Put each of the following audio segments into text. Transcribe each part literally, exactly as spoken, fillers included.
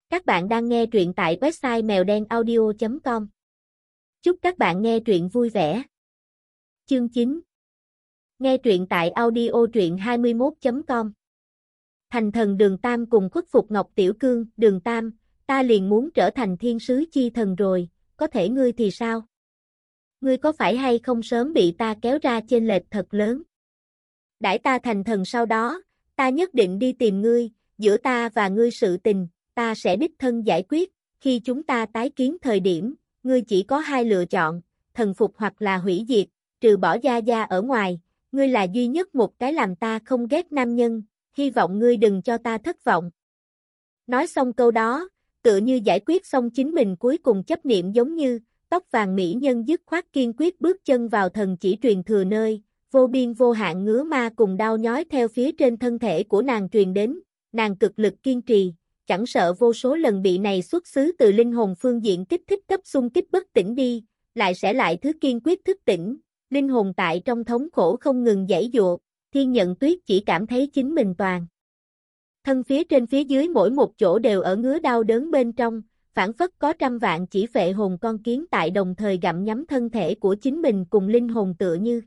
Các bạn đang nghe truyện tại website mèo đen audio chấm com. Chúc các bạn nghe truyện vui vẻ. Chương chín. Nghe truyện tại audio truyện hai mươi mốt chấm com. Thành thần Đường Tam cùng khuất phục Ngọc Tiểu Cương. Đường Tam, ta liền muốn trở thành thiên sứ chi thần rồi, có thể ngươi thì sao? Ngươi có phải hay không sớm bị ta kéo ra chênh lệch thật lớn? Đãi ta thành thần sau đó, ta nhất định đi tìm ngươi, giữa ta và ngươi sự tình, ta sẽ đích thân giải quyết, khi chúng ta tái kiến thời điểm, ngươi chỉ có hai lựa chọn, thần phục hoặc là hủy diệt, trừ bỏ Gia Gia ở ngoài, ngươi là duy nhất một cái làm ta không ghét nam nhân, hy vọng ngươi đừng cho ta thất vọng. Nói xong câu đó, tựa như giải quyết xong chính mình cuối cùng chấp niệm giống như, tóc vàng mỹ nhân dứt khoát kiên quyết bước chân vào thần chỉ truyền thừa nơi, vô biên vô hạn ngứa ma cùng đau nhói theo phía trên thân thể của nàng truyền đến, nàng cực lực kiên trì, chẳng sợ vô số lần bị này xuất xứ từ linh hồn phương diện kích thích cấp xung kích bất tỉnh đi, lại sẽ lại thứ kiên quyết thức tỉnh, linh hồn tại trong thống khổ không ngừng giãy giụa, Thiên Nhận Tuyết chỉ cảm thấy chính mình toàn. Thân phía trên phía dưới mỗi một chỗ đều ở ngứa đau đớn bên trong, phản phất có trăm vạn chỉ phệ hồn con kiến tại đồng thời gặm nhắm thân thể của chính mình cùng linh hồn tựa như.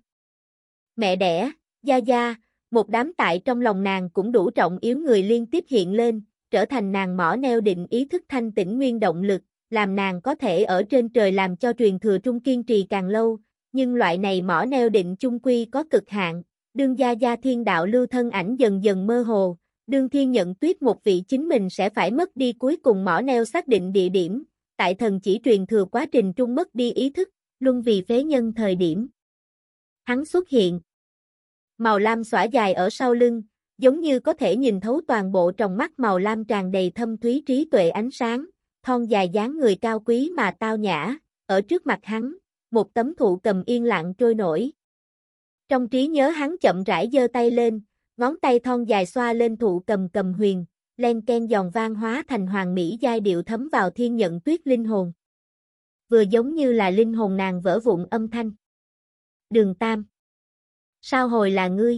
Mẹ đẻ, Gia Gia, một đám tại trong lòng nàng cũng đủ trọng yếu người liên tiếp hiện lên, trở thành nàng mỏ neo định ý thức thanh tĩnh nguyên động lực, làm nàng có thể ở trên trời làm cho truyền thừa trung kiên trì càng lâu, nhưng loại này mỏ neo định chung quy có cực hạn, đương Gia Gia thiên đạo lưu thân ảnh dần dần mơ hồ, đương Thiên Nhận Tuyết một vị chính mình sẽ phải mất đi cuối cùng mỏ neo xác định địa điểm, tại thần chỉ truyền thừa quá trình trung mất đi ý thức, luân vì phế nhân thời điểm. Hắn xuất hiện. Màu lam xõa dài ở sau lưng, giống như có thể nhìn thấu toàn bộ trong mắt màu lam tràn đầy thâm thúy trí tuệ ánh sáng, thon dài dáng người cao quý mà tao nhã, ở trước mặt hắn, một tấm thụ cầm yên lặng trôi nổi. Trong trí nhớ hắn chậm rãi giơ tay lên, ngón tay thon dài xoa lên thụ cầm cầm huyền, len ken giòn vang hóa thành hoàng mỹ giai điệu thấm vào Thiên Nhận Tuyết linh hồn. Vừa giống như là linh hồn nàng vỡ vụn âm thanh. Đường Tam. Sao hồi là ngươi?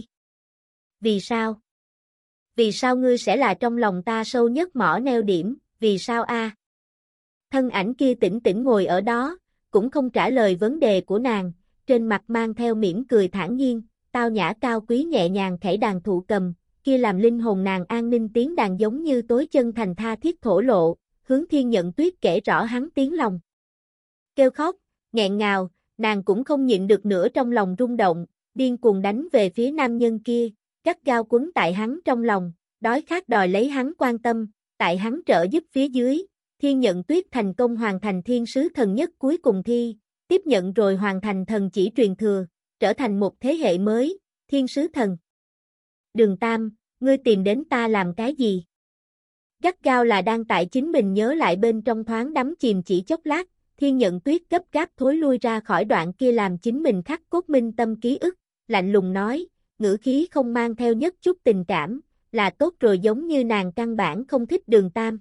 Vì sao? Vì sao ngươi sẽ là trong lòng ta sâu nhất mỏ neo điểm, vì sao a? À? Thân ảnh kia tĩnh tĩnh ngồi ở đó, cũng không trả lời vấn đề của nàng, trên mặt mang theo mỉm cười thản nhiên, tao nhã cao quý nhẹ nhàng khẽ đàn thụ cầm, kia làm linh hồn nàng an ninh tiếng đàn giống như tối chân thành tha thiết thổ lộ, hướng Thiên Nhận Tuyết kể rõ hắn tiếng lòng. Kêu khóc, nghẹn ngào, nàng cũng không nhịn được nữa trong lòng rung động, điên cuồng đánh về phía nam nhân kia, gắt gao quấn tại hắn trong lòng, đói khát đòi lấy hắn quan tâm, tại hắn trợ giúp phía dưới, Thiên Nhận Tuyết thành công hoàn thành thiên sứ thần nhất cuối cùng thi, tiếp nhận rồi hoàn thành thần chỉ truyền thừa, trở thành một thế hệ mới, thiên sứ thần. Đường Tam, ngươi tìm đến ta làm cái gì? Gắt gao là đang tại chính mình nhớ lại bên trong thoáng đắm chìm chỉ chốc lát, Thiên Nhận Tuyết gấp gáp thối lui ra khỏi đoạn kia làm chính mình khắc cốt minh tâm ký ức, lạnh lùng nói, ngữ khí không mang theo nhất chút tình cảm, là tốt rồi giống như nàng căn bản không thích Đường Tam.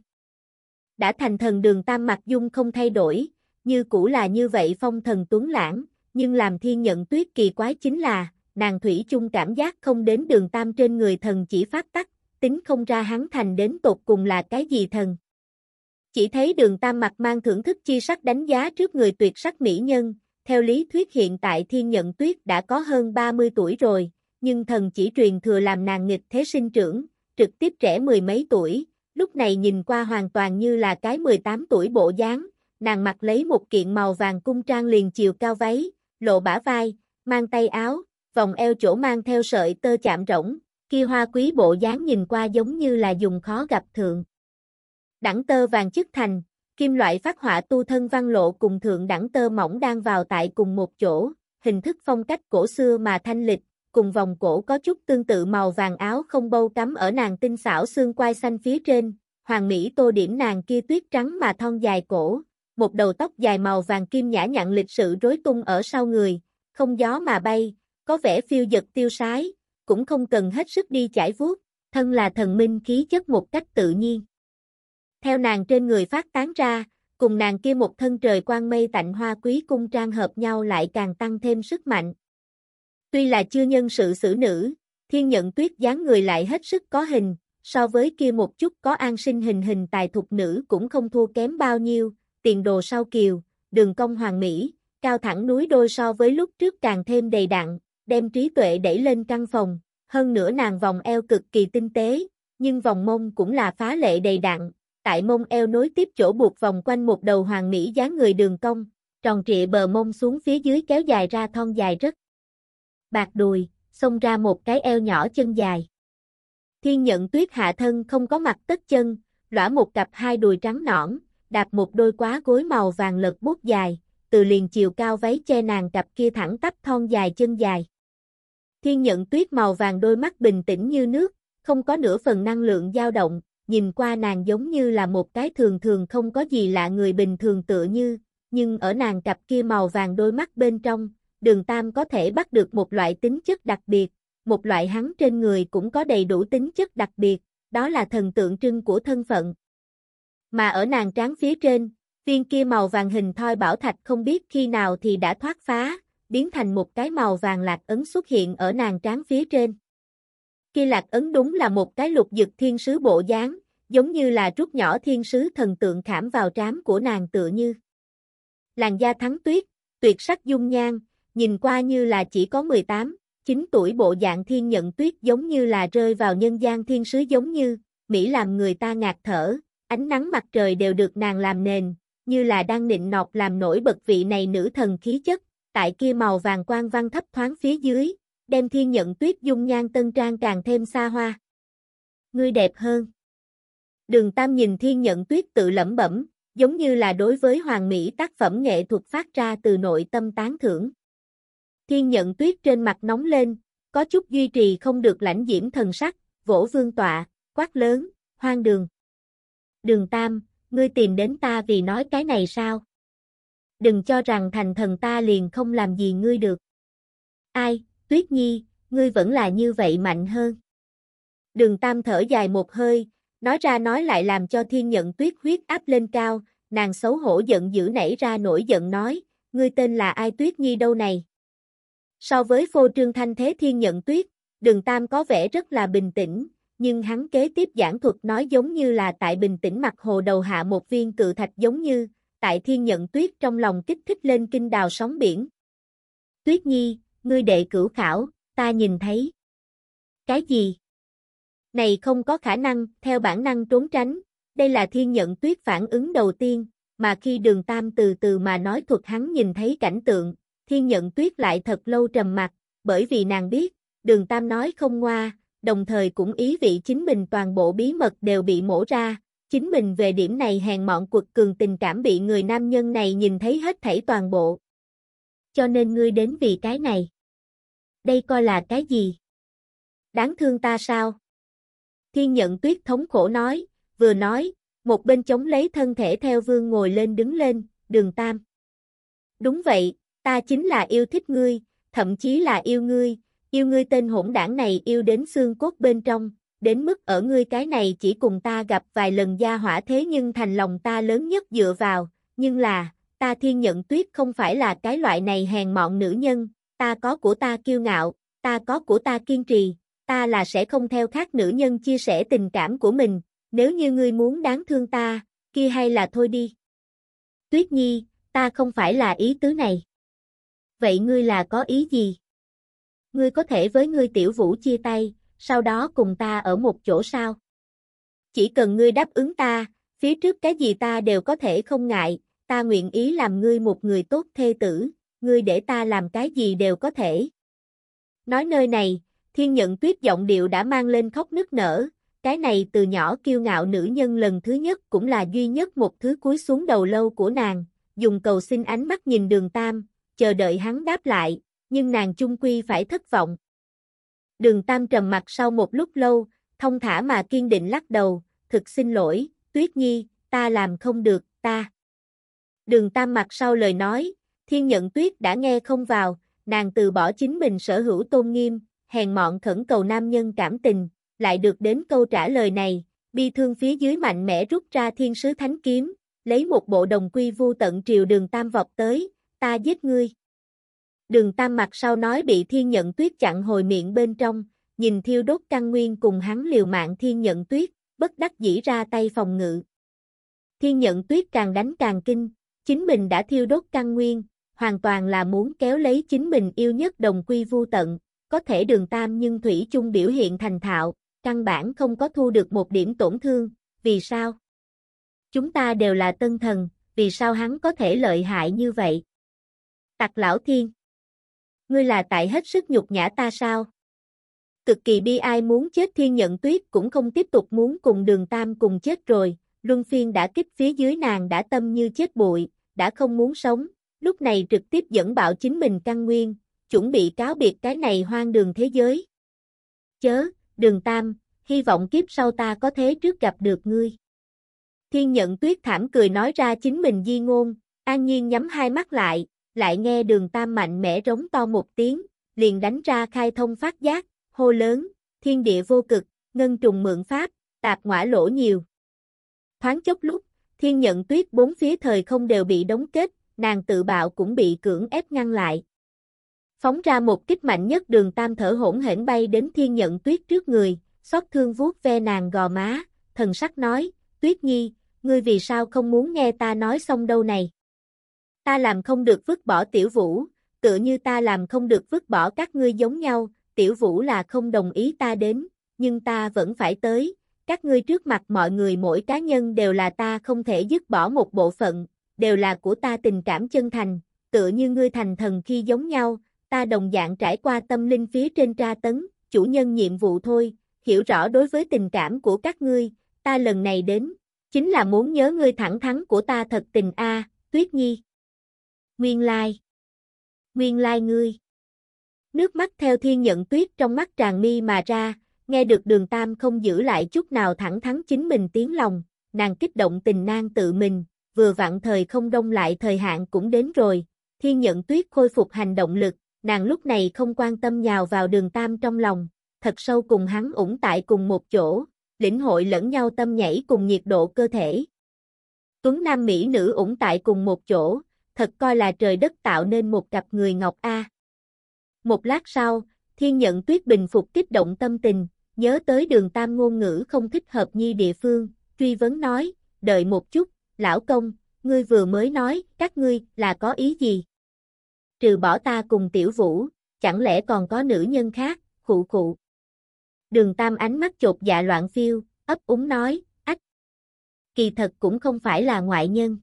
Đã thành thần Đường Tam mặc dung không thay đổi, như cũ là như vậy phong thần tuấn lãng, nhưng làm Thiên Nhận Tuyết kỳ quái chính là, nàng thủy chung cảm giác không đến Đường Tam trên người thần chỉ pháp tắc, tính không ra hắn thành đến tột cùng là cái gì thần. Chỉ thấy Đường Tam mặt mang thưởng thức chi sắc đánh giá trước người tuyệt sắc mỹ nhân, theo lý thuyết hiện tại Thiên Nhận Tuyết đã có hơn ba mươi tuổi rồi, nhưng thần chỉ truyền thừa làm nàng nghịch thế sinh trưởng, trực tiếp trẻ mười mấy tuổi, lúc này nhìn qua hoàn toàn như là cái mười tám tuổi bộ dáng, nàng mặc lấy một kiện màu vàng cung trang liền chiều cao váy, lộ bả vai, mang tay áo, vòng eo chỗ mang theo sợi tơ chạm rỗng, kia hoa quý bộ dáng nhìn qua giống như là dùng khó gặp thượng đẳng tơ vàng chức thành, kim loại phát họa tu thân văn lộ cùng thượng đẳng tơ mỏng đang vào tại cùng một chỗ, hình thức phong cách cổ xưa mà thanh lịch, cùng vòng cổ có chút tương tự màu vàng áo không bâu cắm ở nàng tinh xảo xương quai xanh phía trên, hoàng mỹ tô điểm nàng kia tuyết trắng mà thon dài cổ, một đầu tóc dài màu vàng kim nhã nhặn lịch sự rối tung ở sau người, không gió mà bay, có vẻ phiêu dật tiêu sái, cũng không cần hết sức đi chải vuốt, thân là thần minh khí chất một cách tự nhiên. Theo nàng trên người phát tán ra, cùng nàng kia một thân trời quang mây tạnh hoa quý cung trang hợp nhau lại càng tăng thêm sức mạnh. Tuy là chưa nhân sự xử nữ, Thiên Nhận Tuyết dáng người lại hết sức có hình, so với kia một chút có an sinh hình hình tài thục nữ cũng không thua kém bao nhiêu, tiền đồ sau kiều, đường cong hoàn mỹ, cao thẳng núi đôi so với lúc trước càng thêm đầy đặn, đem trí tuệ đẩy lên căn phòng, hơn nữa nàng vòng eo cực kỳ tinh tế, nhưng vòng mông cũng là phá lệ đầy đặn, tại mông eo nối tiếp chỗ buộc vòng quanh một đầu hoàn mỹ dáng người đường cong, tròn trịa bờ mông xuống phía dưới kéo dài ra thon dài rất bạc đùi, xông ra một cái eo nhỏ chân dài. Thiên Nhận Tuyết hạ thân không có mặt tất chân, lõa một cặp hai đùi trắng nõn, đạp một đôi quá gối màu vàng lật bút dài, từ liền chiều cao váy che nàng cặp kia thẳng tắp thon dài chân dài. Thiên Nhận Tuyết màu vàng đôi mắt bình tĩnh như nước, không có nửa phần năng lượng dao động, nhìn qua nàng giống như là một cái thường thường không có gì lạ người bình thường tựa như, nhưng ở nàng cặp kia màu vàng đôi mắt bên trong, Đường Tam có thể bắt được một loại tính chất đặc biệt, một loại hắn trên người cũng có đầy đủ tính chất đặc biệt, đó là thần tượng trưng của thân phận. Mà ở nàng trán phía trên, viên kia màu vàng hình thoi bảo thạch không biết khi nào thì đã thoát phá, biến thành một cái màu vàng lạc ấn xuất hiện ở nàng trán phía trên. Kia lạc ấn đúng là một cái lục dực thiên sứ bộ dáng, giống như là rút nhỏ thiên sứ thần tượng khảm vào trán của nàng tựa như. Làn da thắng tuyết, tuyệt sắc dung nhan, nhìn qua như là chỉ có mười tám, chín tuổi bộ dạng Thiên Nhận Tuyết giống như là rơi vào nhân gian thiên sứ giống như, mỹ làm người ta ngạt thở, ánh nắng mặt trời đều được nàng làm nền, như là đang nịnh nọt làm nổi bật vị này nữ thần khí chất, tại kia màu vàng quang văn thấp thoáng phía dưới, đem Thiên Nhận Tuyết dung nhan tân trang càng thêm xa hoa. Ngươi đẹp hơn. Đường Tam nhìn Thiên Nhận Tuyết tự lẩm bẩm, giống như là đối với hoàn mỹ tác phẩm nghệ thuật phát ra từ nội tâm tán thưởng. Thiên Nhận Tuyết trên mặt nóng lên, có chút duy trì không được lãnh diễm thần sắc, vỗ vương tọa, quát lớn, hoang đường. Đường Tam, ngươi tìm đến ta vì nói cái này sao? Đừng cho rằng thành thần ta liền không làm gì ngươi được. Ai, Tuyết Nhi, ngươi vẫn là như vậy mạnh hơn. Đường Tam thở dài một hơi, nói ra nói lại làm cho Thiên Nhận Tuyết huyết áp lên cao, nàng xấu hổ giận dữ nảy ra nổi giận nói, ngươi tên là ai Tuyết Nhi đâu này? So với phô trương thanh thế Thiên Nhận Tuyết, Đường Tam có vẻ rất là bình tĩnh, nhưng hắn kế tiếp giảng thuật nói giống như là tại bình tĩnh mặt hồ đầu hạ một viên cự thạch giống như, tại Thiên Nhận Tuyết trong lòng kích thích lên kinh đào sóng biển. Tuyết Nhi, ngươi đệ cửu khảo, ta nhìn thấy. Cái gì? Này không có khả năng, theo bản năng trốn tránh, đây là Thiên Nhận Tuyết phản ứng đầu tiên, mà khi Đường Tam từ từ mà nói thuật hắn nhìn thấy cảnh tượng, Thiên Nhận Tuyết lại thật lâu trầm mặc, bởi vì nàng biết, Đường Tam nói không ngoa, đồng thời cũng ý vị chính mình toàn bộ bí mật đều bị mổ ra, chính mình về điểm này hèn mọn quật cường tình cảm bị người nam nhân này nhìn thấy hết thảy toàn bộ. Cho nên ngươi đến vì cái này. Đây coi là cái gì? Đáng thương ta sao? Thiên Nhận Tuyết thống khổ nói, vừa nói, một bên chống lấy thân thể theo vương ngồi lên đứng lên, Đường Tam. Đúng vậy, ta chính là yêu thích ngươi, thậm chí là yêu ngươi, yêu ngươi tên hỗn đảng này yêu đến xương cốt bên trong, đến mức ở ngươi cái này chỉ cùng ta gặp vài lần gia hỏa thế nhưng thành lòng ta lớn nhất dựa vào, nhưng là, ta Thiên Nhận Tuyết không phải là cái loại này hèn mọn nữ nhân, ta có của ta kiêu ngạo, ta có của ta kiên trì, ta là sẽ không theo khác nữ nhân chia sẻ tình cảm của mình, nếu như ngươi muốn đáng thương ta, kia hay là thôi đi. Tuyết Nhi, ta không phải là ý tứ này. Vậy ngươi là có ý gì? Ngươi có thể với ngươi tiểu vũ chia tay, sau đó cùng ta ở một chỗ sao? Chỉ cần ngươi đáp ứng ta, phía trước cái gì ta đều có thể không ngại, ta nguyện ý làm ngươi một người tốt thê tử, ngươi để ta làm cái gì đều có thể. Nói nơi này, Thiên Nhận Tuyết giọng điệu đã mang lên khóc nức nở, cái này từ nhỏ kiêu ngạo nữ nhân lần thứ nhất cũng là duy nhất một thứ cúi xuống đầu lâu của nàng, dùng cầu xin ánh mắt nhìn Đường Tam, chờ đợi hắn đáp lại, nhưng nàng chung quy phải thất vọng. Đường Tam trầm mặt sau một lúc lâu, thông thả mà kiên định lắc đầu, thực xin lỗi, Tuyết Nhi, ta làm không được, ta. Đường Tam mặt sau lời nói, Thiên Nhận Tuyết đã nghe không vào, nàng từ bỏ chính mình sở hữu tôn nghiêm, hèn mọn khẩn cầu nam nhân cảm tình, lại được đến câu trả lời này, bi thương phía dưới mạnh mẽ rút ra thiên sứ thánh kiếm, lấy một bộ đồng quy vu tận triều Đường Tam vọt tới, ta giết ngươi. Đường Tam mặt sau nói bị Thiên Nhận Tuyết chặn hồi miệng bên trong, nhìn thiêu đốt căn nguyên cùng hắn liều mạng Thiên Nhận Tuyết, bất đắc dĩ ra tay phòng ngự. Thiên Nhận Tuyết càng đánh càng kinh, chính mình đã thiêu đốt căn nguyên, hoàn toàn là muốn kéo lấy chính mình yêu nhất đồng quy vu tận, có thể Đường Tam nhưng thủy chung biểu hiện thành thạo, căn bản không có thu được một điểm tổn thương, vì sao? Chúng ta đều là tân thần, vì sao hắn có thể lợi hại như vậy? Tặc lão Thiên! Ngươi là tại hết sức nhục nhã ta sao? Cực kỳ bi ai muốn chết Thiên Nhận Tuyết cũng không tiếp tục muốn cùng Đường Tam cùng chết rồi, luân phiên đã kích phía dưới nàng đã tâm như chết bụi, đã không muốn sống, lúc này trực tiếp dẫn bạo chính mình căn nguyên, chuẩn bị cáo biệt cái này hoang đường thế giới. Chớ, Đường Tam, hy vọng kiếp sau ta có thế trước gặp được ngươi. Thiên Nhận Tuyết thảm cười nói ra chính mình di ngôn, an nhiên nhắm hai mắt lại, lại nghe Đường Tam mạnh mẽ rống to một tiếng, liền đánh ra khai thông phát giác, hô lớn, thiên địa vô cực, ngân trùng mượn pháp, tạp ngõa lỗ nhiều. Thoáng chốc lúc, Thiên Nhận Tuyết bốn phía thời không đều bị đóng kết, nàng tự bạo cũng bị cưỡng ép ngăn lại. Phóng ra một kích mạnh nhất Đường Tam thở hổn hển bay đến Thiên Nhận Tuyết trước người, xót thương vuốt ve nàng gò má, thần sắc nói, Tuyết Nhi, ngươi vì sao không muốn nghe ta nói xong đâu này? Ta làm không được vứt bỏ Tiểu Vũ, tựa như ta làm không được vứt bỏ các ngươi giống nhau, Tiểu Vũ là không đồng ý ta đến, nhưng ta vẫn phải tới, các ngươi trước mặt mọi người mỗi cá nhân đều là ta không thể dứt bỏ một bộ phận, đều là của ta tình cảm chân thành, tựa như ngươi thành thần khi giống nhau, ta đồng dạng trải qua tâm linh phía trên tra tấn, chủ nhân nhiệm vụ thôi, hiểu rõ đối với tình cảm của các ngươi, ta lần này đến, chính là muốn nhớ ngươi thẳng thắn của ta thật tình a, Tuyết Nhi. Nguyên lai. Nguyên lai ngươi. Nước mắt theo Thiên Nhận Tuyết trong mắt tràn mi mà ra, nghe được Đường Tam không giữ lại chút nào thẳng thắn chính mình tiếng lòng, nàng kích động tình nang tự mình, vừa vặn thời không đông lại thời hạn cũng đến rồi, Thiên Nhận Tuyết khôi phục hành động lực, nàng lúc này không quan tâm nhào vào Đường Tam trong lòng, thật sâu cùng hắn ủng tại cùng một chỗ, lĩnh hội lẫn nhau tâm nhảy cùng nhiệt độ cơ thể. Tuấn nam mỹ nữ ủng tại cùng một chỗ, thật coi là trời đất tạo nên một cặp người ngọc A. Một lát sau, Thiên Nhận Tuyết bình phục kích động tâm tình, nhớ tới Đường Tam ngôn ngữ không thích hợp nhi địa phương, truy vấn nói, đợi một chút, lão công, ngươi vừa mới nói, các ngươi, là có ý gì? Trừ bỏ ta cùng Tiểu Vũ, chẳng lẽ còn có nữ nhân khác, khụ khụ. Đường Tam ánh mắt chột dạ loạn phiêu, ấp úng nói, ách. Kỳ thật cũng không phải là ngoại nhân.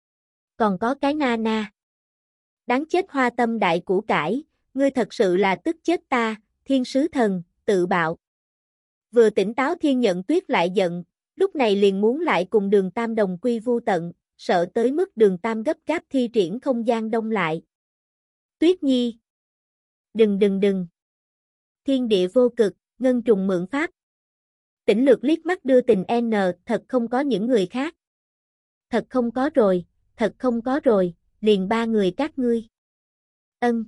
Còn có cái na na. Đáng chết hoa tâm đại củ cải, ngươi thật sự là tức chết ta, thiên sứ thần, tự bạo. Vừa tỉnh táo Thiên Nhận Tuyết lại giận, lúc này liền muốn lại cùng Đường Tam đồng quy vu tận, sợ tới mức Đường Tam gấp gáp thi triển không gian đông lại. Tuyết Nhi. Đừng đừng đừng. Thiên địa vô cực, ngân trùng mượn pháp. Tỉnh lược liếc mắt đưa tình N, thật không có những người khác. Thật không có rồi, thật không có rồi, liền ba người các ngươi. Ân.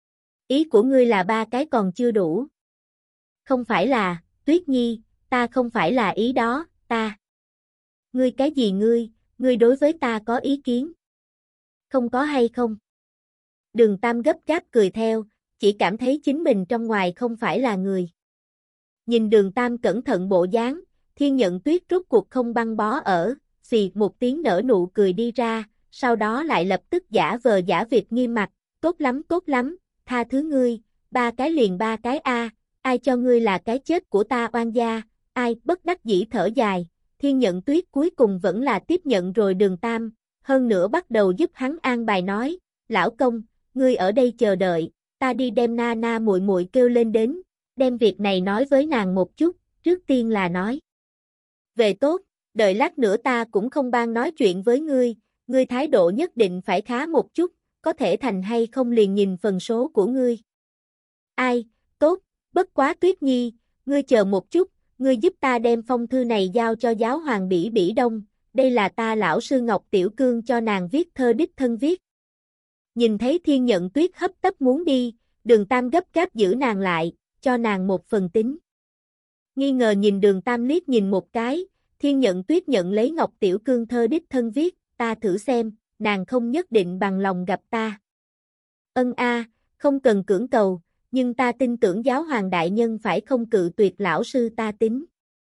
Ý của ngươi là ba cái còn chưa đủ. Không phải là, Tuyết Nhi, ta không phải là ý đó, ta. Ngươi cái gì ngươi, ngươi đối với ta có ý kiến? Không có hay không? Đường Tam gấp gáp cười theo, chỉ cảm thấy chính mình trong ngoài không phải là người. Nhìn Đường Tam cẩn thận bộ dáng, Thiên Nhận Tuyết rốt cuộc không băng bó ở, xì một tiếng nở nụ cười đi ra, sau đó lại lập tức giả vờ giả vịt nghiêm mặt, tốt lắm tốt lắm, tha thứ ngươi, ba cái liền ba cái a, ai cho ngươi là cái chết của ta oan gia, ai bất đắc dĩ thở dài, Thiên Nhận Tuyết cuối cùng vẫn là tiếp nhận rồi Đường Tam, hơn nữa bắt đầu giúp hắn an bài nói, lão công, ngươi ở đây chờ đợi, ta đi đem na na muội muội kêu lên đến, đem việc này nói với nàng một chút, trước tiên là nói. Về tốt, đợi lát nữa ta cũng không ban nói chuyện với ngươi, ngươi thái độ nhất định phải khá một chút, có thể thành hay không liền nhìn phần số của ngươi. Ai, tốt, bất quá Tuyết Nhi, ngươi chờ một chút, ngươi giúp ta đem phong thư này giao cho giáo hoàng Bỉ Bỉ Đông, đây là ta lão sư Ngọc Tiểu Cương cho nàng viết thơ đích thân viết. Nhìn thấy Thiên Nhận Tuyết hấp tấp muốn đi, Đường Tam gấp gáp giữ nàng lại, cho nàng một phần tín. Nghi ngờ nhìn Đường Tam liếc nhìn một cái, Thiên Nhận Tuyết nhận lấy Ngọc Tiểu Cương thơ đích thân viết, ta thử xem, nàng không nhất định bằng lòng gặp ta. Ân a, không cần cưỡng cầu, nhưng ta tin tưởng giáo hoàng đại nhân phải không cự tuyệt lão sư ta tính.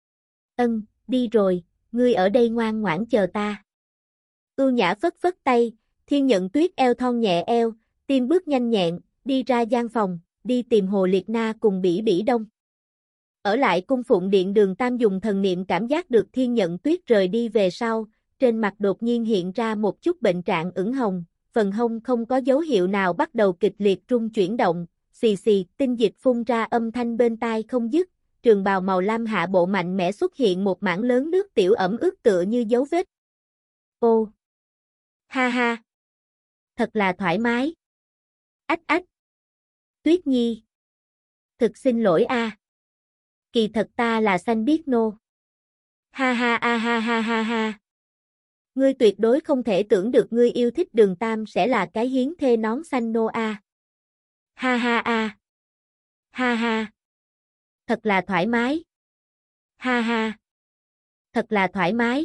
Ân, đi rồi, ngươi ở đây ngoan ngoãn chờ ta. Ưu Nhã phất phất tay, Thiên Nhận Tuyết eo thon nhẹ eo, tim bước nhanh nhẹn, đi ra gian phòng, đi tìm Hồ Liệt Na cùng Bỉ Bỉ Đông. Ở lại cung phụng điện Đường Tam dùng thần niệm cảm giác được Thiên Nhận Tuyết rời đi về sau, trên mặt đột nhiên hiện ra một chút bệnh trạng ửng hồng, phần hông không có dấu hiệu nào bắt đầu kịch liệt rung chuyển động, xì xì, tinh dịch phun ra âm thanh bên tai không dứt, trường bào màu lam hạ bộ mạnh mẽ xuất hiện một mảng lớn nước tiểu ẩm ướt tựa như dấu vết. Ô! Ha ha! Thật là thoải mái! Ách ách! Tuyết Nhi! Thực xin lỗi a. Kỳ thật ta là xanh biết nô. Ha ha a ha ha ha ha! Ngươi tuyệt đối không thể tưởng được ngươi yêu thích Đường Tam sẽ là cái hiến thê nón xanh nô a. Ha ha a. Ha ha. Thật là thoải mái. Ha ha. Thật là thoải mái.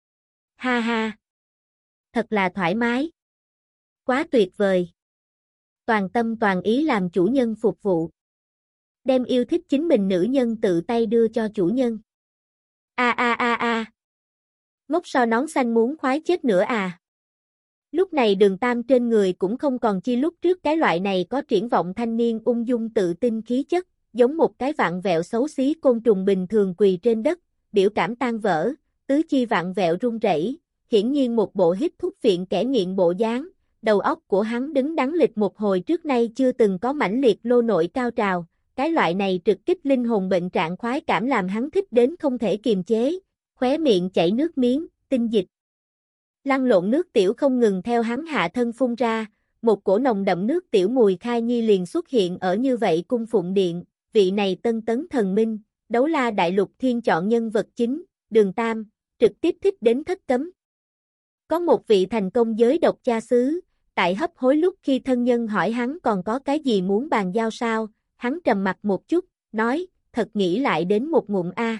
Ha ha. Thật là thoải mái. Quá tuyệt vời. Toàn tâm toàn ý làm chủ nhân phục vụ. Đem yêu thích chính mình nữ nhân tự tay đưa cho chủ nhân. A a a a. Ngốc so nón xanh muốn khoái chết nữa à. Lúc này Đường Tam trên người cũng không còn chi lúc trước cái loại này có triển vọng thanh niên ung dung tự tin khí chất, giống một cái vặn vẹo xấu xí côn trùng bình thường quỳ trên đất, biểu cảm tan vỡ, tứ chi vặn vẹo run rẩy, hiển nhiên một bộ hít thuốc viện kẻ nghiện bộ dáng, đầu óc của hắn đứng đắn lịch một hồi trước nay chưa từng có mãnh liệt lô nội cao trào, cái loại này trực kích linh hồn bệnh trạng khoái cảm làm hắn thích đến không thể kiềm chế, khóe miệng chảy nước miếng, tinh dịch. Lăn lộn nước tiểu không ngừng theo hắn hạ thân phun ra, một cổ nồng đậm nước tiểu mùi khai nhi liền xuất hiện ở như vậy cung phụng điện, vị này tân tấn thần minh, Đấu La Đại Lục thiên chọn nhân vật chính, Đường Tam, trực tiếp thích đến thất cấm. Có một vị thành công giới độc cha xứ, tại hấp hối lúc khi thân nhân hỏi hắn còn có cái gì muốn bàn giao sao, hắn trầm mặt một chút, nói, thật nghĩ lại đến một ngụm a.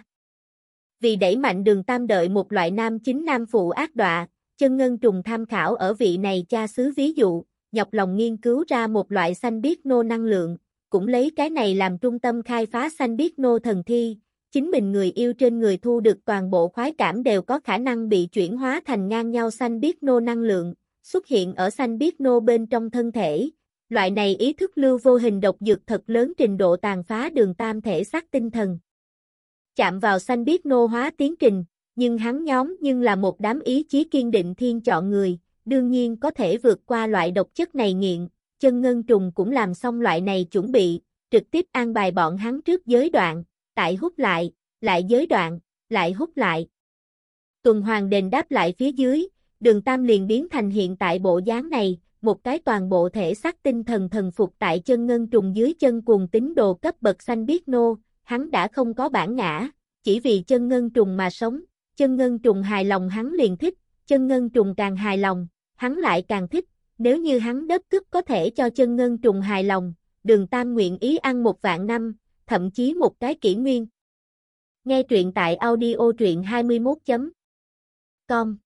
Vì đẩy mạnh Đường Tam đợi một loại nam chính nam phụ ác đọa, Chân Ngân Trùng tham khảo ở vị này cha xứ ví dụ, nhọc lòng nghiên cứu ra một loại xanh biếc nô năng lượng, cũng lấy cái này làm trung tâm khai phá xanh biếc nô thần thi, chính mình người yêu trên người thu được toàn bộ khoái cảm đều có khả năng bị chuyển hóa thành ngang nhau xanh biếc nô năng lượng, xuất hiện ở xanh biếc nô bên trong thân thể. Loại này ý thức lưu vô hình độc dược thật lớn trình độ tàn phá Đường Tam thể xác tinh thần. Chạm vào xanh biếc nô hóa tiến trình, nhưng hắn nhóm nhưng là một đám ý chí kiên định thiên chọn người, đương nhiên có thể vượt qua loại độc chất này nghiện, Chân Ngân Trùng cũng làm xong loại này chuẩn bị, trực tiếp an bài bọn hắn trước giới đoạn, tại hút lại, lại giới đoạn, lại hút lại. Tuần hoàn đền đáp lại phía dưới, Đường Tam liền biến thành hiện tại bộ dáng này, một cái toàn bộ thể xác tinh thần thần phục tại Chân Ngân Trùng dưới chân cuồng tín đồ cấp bậc xanh biếc nô, hắn đã không có bản ngã, chỉ vì Chân Ngân Trùng mà sống, Chân Ngân Trùng hài lòng hắn liền thích, Chân Ngân Trùng càng hài lòng, hắn lại càng thích, nếu như hắn đất tức có thể cho Chân Ngân Trùng hài lòng, Đường Tam nguyện ý ăn một vạn năm, thậm chí một cái kỷ nguyên. Nghe truyện tại audio truyện hai mươi mốt chấm com.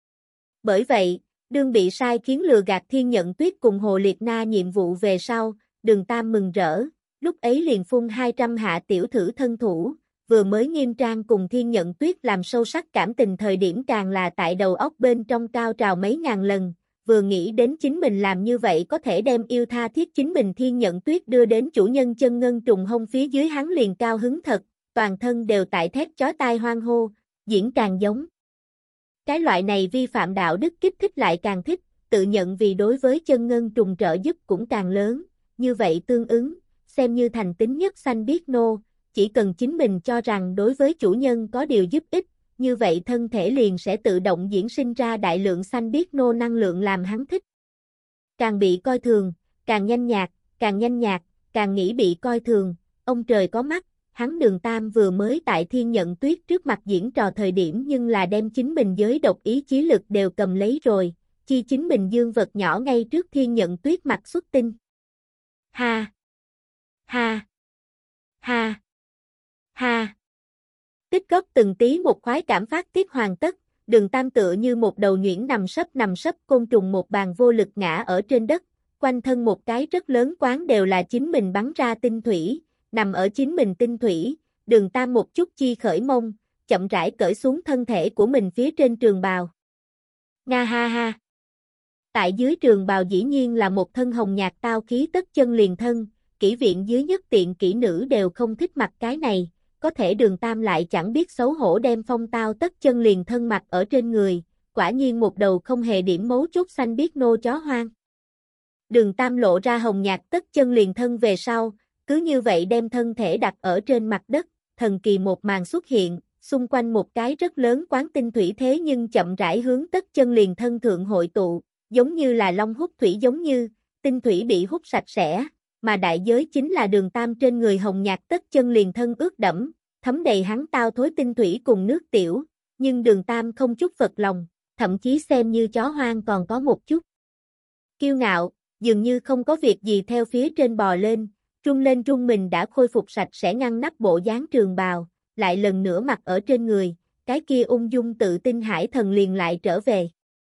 Bởi vậy, đương bị sai khiến lừa gạt Thiên Nhận Tuyết cùng Hồ Liệt Na nhiệm vụ về sau, Đường Tam mừng rỡ, lúc ấy liền phun hai trăm hạ tiểu thử thân thủ, vừa mới nghiêm trang cùng Thiên Nhận Tuyết làm sâu sắc cảm tình thời điểm càng là tại đầu óc bên trong cao trào mấy ngàn lần, vừa nghĩ đến chính mình làm như vậy có thể đem yêu tha thiết chính mình Thiên Nhận Tuyết đưa đến chủ nhân Chân Ngân Trùng hông phía dưới hắn liền cao hứng thật, toàn thân đều tại thét chói tai hoan hô, diễn càng giống. Cái loại này vi phạm đạo đức kích thích lại càng thích, tự nhận vì đối với Chân Ngân Trùng trợ giúp cũng càng lớn, như vậy tương ứng, xem như thành tính nhất xanh biếc nô, chỉ cần chính mình cho rằng đối với chủ nhân có điều giúp ích, như vậy thân thể liền sẽ tự động diễn sinh ra đại lượng xanh biếc nô năng lượng làm hắn thích. Càng bị coi thường, càng nhanh nhạt, càng nhanh nhạt, càng nghĩ bị coi thường, ông trời có mắt, hắn Đường Tam vừa mới tại Thiên Nhận Tuyết trước mặt diễn trò thời điểm nhưng là đem chính mình giới độc ý chí lực đều cầm lấy rồi, chi chính mình dương vật nhỏ ngay trước Thiên Nhận Tuyết mặt xuất tinh. Ha! Ha! Ha! Ha! Tích góp từng tí một khoái cảm phát tiết hoàn tất, Đường Tam tựa như một đầu nhuyễn nằm sấp nằm sấp côn trùng một bàn vô lực ngã ở trên đất, quanh thân một cái rất lớn quán đều là chính mình bắn ra tinh thủy, nằm ở chính mình tinh thủy, Đường Tam một chút chi khởi mông, chậm rãi cởi xuống thân thể của mình phía trên trường bào. Nga ha ha. Tại dưới trường bào dĩ nhiên là một thân hồng nhạt tao khí tất chân liền thân, kỹ viện dưới nhất tiện kỹ nữ đều không thích mặc cái này, có thể Đường Tam lại chẳng biết xấu hổ đem phong tao tất chân liền thân mặc ở trên người, quả nhiên một đầu không hề điểm mấu chốt xanh biết nô chó hoang. Đường Tam lộ ra hồng nhạt tất chân liền thân về sau, cứ như vậy đem thân thể đặt ở trên mặt đất, thần kỳ một màn xuất hiện, xung quanh một cái rất lớn quán tinh thủy thế nhưng chậm rãi hướng tất chân liền thân thượng hội tụ, giống như là long hút thủy giống như, tinh thủy bị hút sạch sẽ, mà đại giới chính là Đường Tam trên người hồng nhạt tất chân liền thân ướt đẫm, thấm đầy hắn tao thối tinh thủy cùng nước tiểu, nhưng Đường Tam không chút phật lòng, thậm chí xem như chó hoang còn có một chút kiêu ngạo, dường như không có việc gì theo phía trên bò lên, trung lên trung mình đã khôi phục sạch sẽ ngăn nắp bộ dáng trường bào, lại lần nữa mặc ở trên người, cái kia ung dung tự tin hải thần liền lại trở về.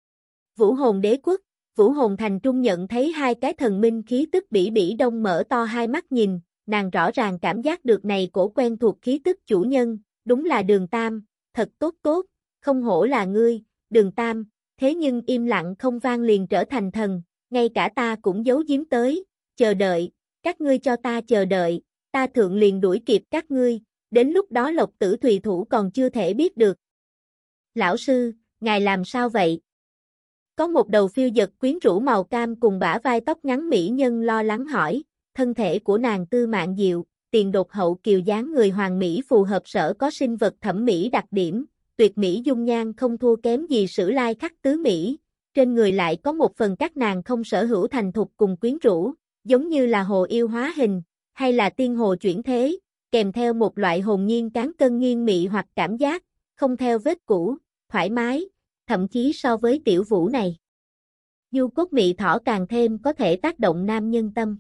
Vũ hồn đế quốc, Vũ hồn thành trung nhận thấy hai cái thần minh khí tức bỉ bỉ đông mở to hai mắt nhìn, nàng rõ ràng cảm giác được này cổ quen thuộc khí tức chủ nhân, đúng là Đường Tam, thật tốt tốt, không hổ là ngươi, Đường Tam, thế nhưng im lặng không vang liền trở thành thần, ngay cả ta cũng giấu giếm tới, chờ đợi, các ngươi cho ta chờ đợi, ta thượng liền đuổi kịp các ngươi, đến lúc đó Lộc Tử Thùy Thủ còn chưa thể biết được. Lão sư, ngài làm sao vậy? Có một đầu phiêu dật quyến rũ màu cam cùng bả vai tóc ngắn mỹ nhân lo lắng hỏi, thân thể của nàng tư mạn diệu, tiền đột hậu kiều dáng người hoàng mỹ phù hợp sở có sinh vật thẩm mỹ đặc điểm, tuyệt mỹ dung nhan không thua kém gì Sử Lai Khắc tứ mỹ, trên người lại có một phần các nàng không sở hữu thành thục cùng quyến rũ, giống như là hồ yêu hóa hình, hay là tiên hồ chuyển thế, kèm theo một loại hồn nhiên cán cân nghiêng mị hoặc cảm giác, không theo vết cũ, thoải mái, thậm chí so với tiểu vũ này. Du cốt mị thỏ càng thêm có thể tác động nam nhân tâm.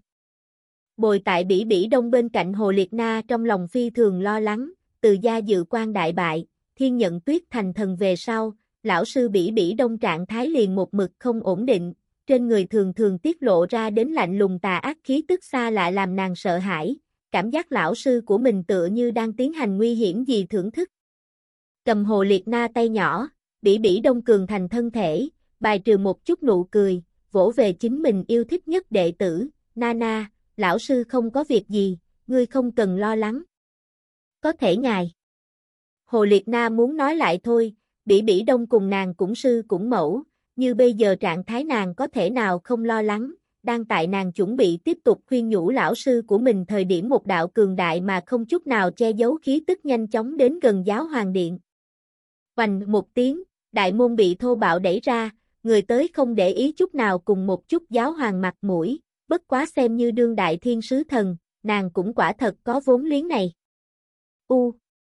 Bồi tại bỉ bỉ đông bên cạnh Hồ Liệt Na trong lòng phi thường lo lắng, từ gia dự quan đại bại, thiên nhận tuyết thành thần về sau, lão sư bỉ bỉ đông trạng thái liền một mực không ổn định, trên người thường thường tiết lộ ra đến lạnh lùng tà ác khí tức xa lạ làm nàng sợ hãi, cảm giác lão sư của mình tựa như đang tiến hành nguy hiểm gì thưởng thức. Cầm Hồ Liệt Na tay nhỏ, bỉ bỉ đông cường thành thân thể, bài trừ một chút nụ cười, vỗ về chính mình yêu thích nhất đệ tử, Nana, lão sư không có việc gì, ngươi không cần lo lắng. Có thể ngài. Hồ Liệt Na muốn nói lại thôi, bỉ bỉ đông cùng nàng cũng sư cũng mẫu, như bây giờ trạng thái nàng có thể nào không lo lắng, đang tại nàng chuẩn bị tiếp tục khuyên nhủ lão sư của mình thời điểm một đạo cường đại mà không chút nào che giấu khí tức nhanh chóng đến gần giáo hoàng điện. Oành một tiếng, đại môn bị thô bạo đẩy ra, người tới không để ý chút nào cùng một chút giáo hoàng mặt mũi, bất quá xem như đương đại thiên sứ thần, nàng cũng quả thật có vốn liếng này. U.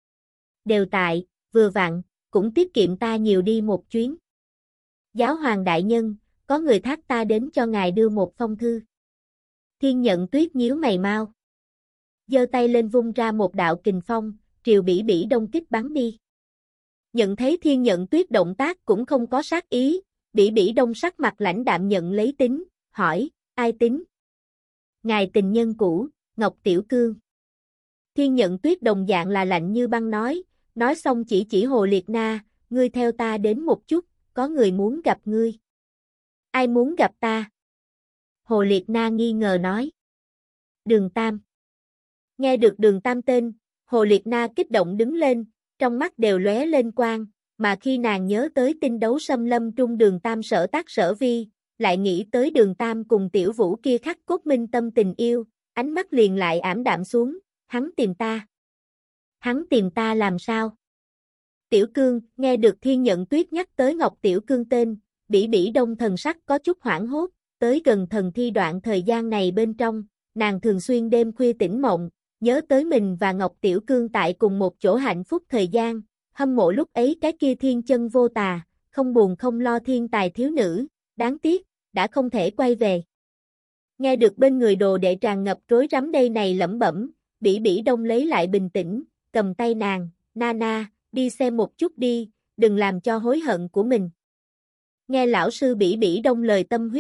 Đều tại, vừa vặn, cũng tiết kiệm ta nhiều đi một chuyến. Giáo hoàng đại nhân, có người thác ta đến cho ngài đưa một phong thư. Thiên nhận tuyết nhíu mày mau. Giơ tay lên vung ra một đạo kình phong, triều bỉ bỉ đông kích bắn đi. Nhận thấy thiên nhận tuyết động tác cũng không có sát ý, bỉ bỉ đông sắc mặt lãnh đạm nhận lấy tính, hỏi, ai tính? Ngài tình nhân cũ, Ngọc Tiểu Cương. Thiên nhận tuyết đồng dạng là lạnh như băng nói, nói xong chỉ chỉ Hồ Liệt Na, ngươi theo ta đến một chút, có người muốn gặp ngươi. Ai muốn gặp ta? Hồ Liệt Na nghi ngờ nói. Đường Tam. Nghe được Đường Tam tên, Hồ Liệt Na kích động đứng lên, trong mắt đều lóe lên quang, mà khi nàng nhớ tới tinh đấu xâm lâm trung Đường Tam sở tác sở vi, lại nghĩ tới Đường Tam cùng tiểu vũ kia khắc cốt minh tâm tình yêu, ánh mắt liền lại ảm đạm xuống, hắn tìm ta. Hắn tìm ta làm sao? Tiểu Cương, nghe được Thiên Nhận Tuyết nhắc tới Ngọc Tiểu Cương tên, bỉ bỉ đông thần sắc có chút hoảng hốt, tới gần thần thi đoạn thời gian này bên trong, nàng thường xuyên đêm khuya tỉnh mộng, nhớ tới mình và Ngọc Tiểu Cương tại cùng một chỗ hạnh phúc thời gian, hâm mộ lúc ấy cái kia thiên chân vô tà, không buồn không lo thiên tài thiếu nữ, đáng tiếc, đã không thể quay về. Nghe được bên người đồ đệ tràn ngập rối rắm đây này lẩm bẩm, bỉ bỉ đông lấy lại bình tĩnh, cầm tay nàng, Nana, đi xem một chút đi, đừng làm cho hối hận của mình. Nghe lão sư bỉ bỉ đông lời tâm huyết,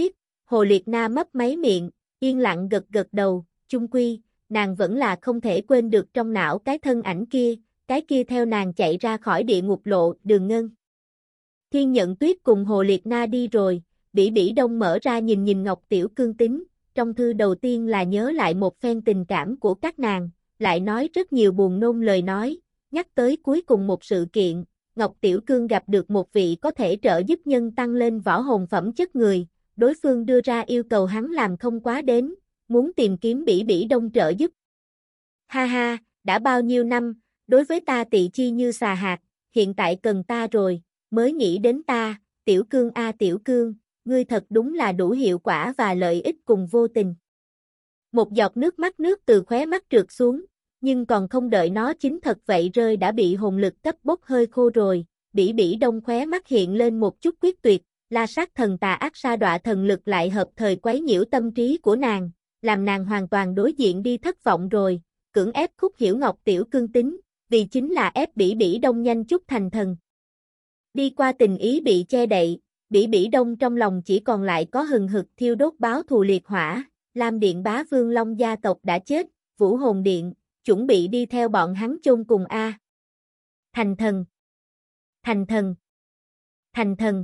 Hồ Liệt Na mấp máy miệng, yên lặng gật gật đầu, chung quy, nàng vẫn là không thể quên được trong não cái thân ảnh kia, cái kia theo nàng chạy ra khỏi địa ngục lộ, Đường Ngân. Thiên Nhận Tuyết cùng Hồ Liệt Na đi rồi, Bỉ Bỉ Đông mở ra nhìn nhìn Ngọc Tiểu Cương tính, trong thư đầu tiên là nhớ lại một phen tình cảm của các nàng, lại nói rất nhiều buồn nôn lời nói, nhắc tới cuối cùng một sự kiện, Ngọc Tiểu Cương gặp được một vị có thể trợ giúp nhân tăng lên võ hồn phẩm chất người, đối phương đưa ra yêu cầu hắn làm không quá đến, muốn tìm kiếm Bỉ Bỉ Đông trợ giúp. Ha ha, đã bao nhiêu năm, đối với ta tị chi như xà hạt, hiện tại cần ta rồi, mới nghĩ đến ta, Tiểu Cương a Tiểu Cương, ngươi thật đúng là đủ hiệu quả và lợi ích cùng vô tình. Một giọt nước mắt nước từ khóe mắt trượt xuống, nhưng còn không đợi nó chính thật vậy rơi đã bị hồn lực cấp bốc hơi khô rồi, Bỉ Bỉ Đông khóe mắt hiện lên một chút quyết tuyệt, La Sát Thần Tà Ác Sa Đọa thần lực lại hợp thời quấy nhiễu tâm trí của nàng, làm nàng hoàn toàn đối diện đi thất vọng rồi, cưỡng ép Khúc Hiểu Ngọc Tiểu Cương tính, vì chính là ép Bỉ Bỉ Đông nhanh chút thành thần. Đi qua tình ý bị che đậy, Bỉ Bỉ Đông trong lòng chỉ còn lại có hừng hực thiêu đốt báo thù liệt hỏa, Lam Điện Bá Vương Long gia tộc đã chết, Vũ Hồn Điện, chuẩn bị đi theo bọn hắn chôn cùng a. Thành thần. Thành thần. Thành thần.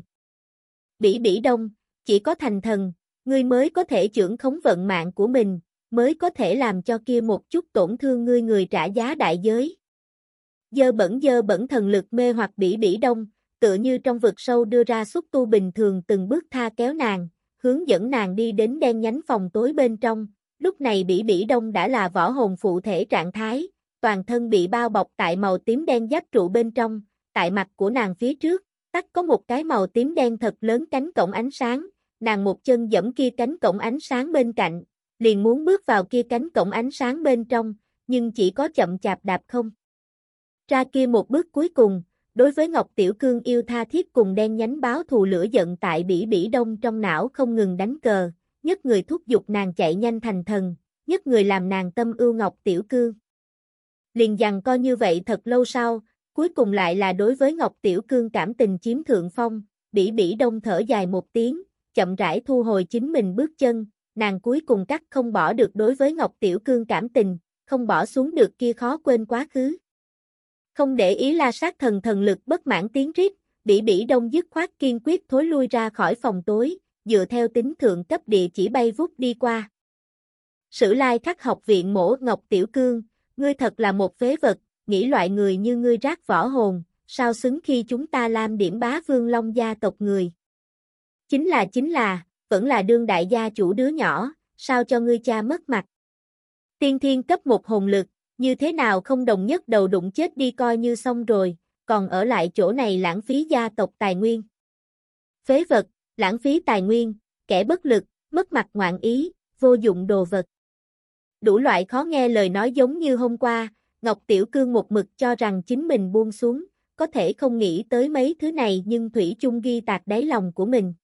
Bỉ Bỉ Đông, chỉ có thành thần, ngươi mới có thể chưởng khống vận mạng của mình, mới có thể làm cho kia một chút tổn thương ngươi người trả giá đại giới. Dơ bẩn dơ bẩn thần lực mê hoặc Bỉ Bỉ Đông, tựa như trong vực sâu đưa ra xúc tu bình thường từng bước tha kéo nàng, hướng dẫn nàng đi đến đen nhánh phòng tối bên trong. Lúc này Bỉ Bỉ Đông đã là võ hồn phụ thể trạng thái, toàn thân bị bao bọc tại màu tím đen giáp trụ bên trong, tại mặt của nàng phía trước, tắt có một cái màu tím đen thật lớn cánh cổng ánh sáng, nàng một chân giẫm kia cánh cổng ánh sáng bên cạnh, liền muốn bước vào kia cánh cổng ánh sáng bên trong, nhưng chỉ có chậm chạp đạp không ra kia một bước cuối cùng. Đối với Ngọc Tiểu Cương yêu tha thiết cùng đen nhánh báo thù lửa giận tại Bỉ Bỉ Đông trong não không ngừng đánh cờ, nhất người thúc giục nàng chạy nhanh thành thần, nhất người làm nàng tâm ưu Ngọc Tiểu Cương. Liền giằng co như vậy thật lâu sau, cuối cùng lại là đối với Ngọc Tiểu Cương cảm tình chiếm thượng phong, Bỉ Bỉ Đông thở dài một tiếng, chậm rãi thu hồi chính mình bước chân, nàng cuối cùng cắt không bỏ được đối với Ngọc Tiểu Cương cảm tình, không bỏ xuống được kia khó quên quá khứ. Không để ý La Sát Thần thần lực bất mãn tiếng rít, Bỉ Bỉ Đông dứt khoát kiên quyết thối lui ra khỏi phòng tối, dựa theo tính thượng cấp địa chỉ bay vút đi qua. Sử Lai Khắc học viện mổ Ngọc Tiểu Cương, ngươi thật là một phế vật, nghĩ loại người như ngươi rác võ hồn, sao xứng khi chúng ta Lam Điểm Bá Vương Long gia tộc người. Chính là chính là, vẫn là đương đại gia chủ đứa nhỏ, sao cho ngươi cha mất mặt. Tiên thiên cấp một hồn lực, như thế nào không đồng nhất đầu đụng chết đi coi như xong rồi, còn ở lại chỗ này lãng phí gia tộc tài nguyên. Phế vật, lãng phí tài nguyên, kẻ bất lực, mất mặt ngoạn ý, vô dụng đồ vật. Đủ loại khó nghe lời nói giống như hôm qua, Ngọc Tiểu Cương một mực cho rằng chính mình buông xuống, có thể không nghĩ tới mấy thứ này nhưng thủy chung ghi tạc đáy lòng của mình.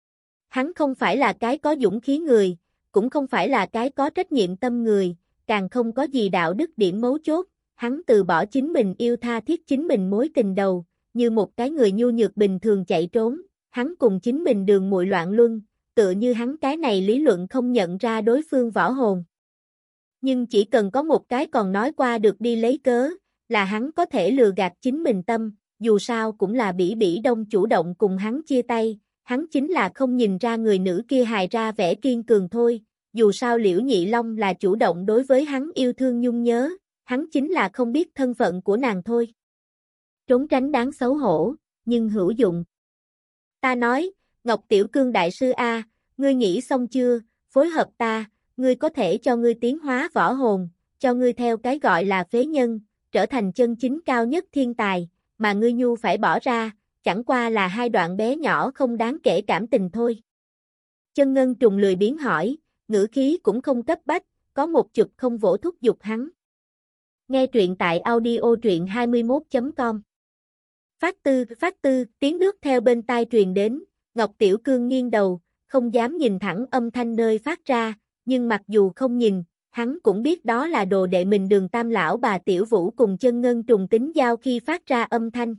Hắn không phải là cái có dũng khí người, cũng không phải là cái có trách nhiệm tâm người, càng không có gì đạo đức điểm mấu chốt, hắn từ bỏ chính mình yêu tha thiết chính mình mối tình đầu, như một cái người nhu nhược bình thường chạy trốn, hắn cùng chính mình đường muội loạn luân, tựa như hắn cái này lý luận không nhận ra đối phương võ hồn. Nhưng chỉ cần có một cái còn nói qua được đi lấy cớ, là hắn có thể lừa gạt chính mình tâm, dù sao cũng là Bỉ Bỉ Đông chủ động cùng hắn chia tay, hắn chính là không nhìn ra người nữ kia hài ra vẻ kiên cường thôi. Dù sao Liễu Nhị Long là chủ động đối với hắn yêu thương nhung nhớ, hắn chính là không biết thân phận của nàng thôi. Trốn tránh đáng xấu hổ, nhưng hữu dụng. Ta nói, Ngọc Tiểu Cương đại sư A, ngươi nghĩ xong chưa, phối hợp ta, ngươi có thể cho ngươi tiến hóa võ hồn, cho ngươi theo cái gọi là phế nhân, trở thành chân chính cao nhất thiên tài, mà ngươi nhu phải bỏ ra, chẳng qua là hai đoạn bé nhỏ không đáng kể cảm tình thôi. Chân Ngân Trùng lười biếng hỏi, ngữ khí cũng không cấp bách, có một chụp không vỗ thúc giục hắn. Nghe truyện tại audio truyện hai mươi mốt chấm com. Phát tư, phát tư, tiếng nước theo bên tai truyền đến, Ngọc Tiểu Cương nghiêng đầu, không dám nhìn thẳng âm thanh nơi phát ra, nhưng mặc dù không nhìn, hắn cũng biết đó là đồ đệ mình Đường Tam lão bà Tiểu Vũ cùng Chân Ngân Trùng tính giao khi phát ra âm thanh.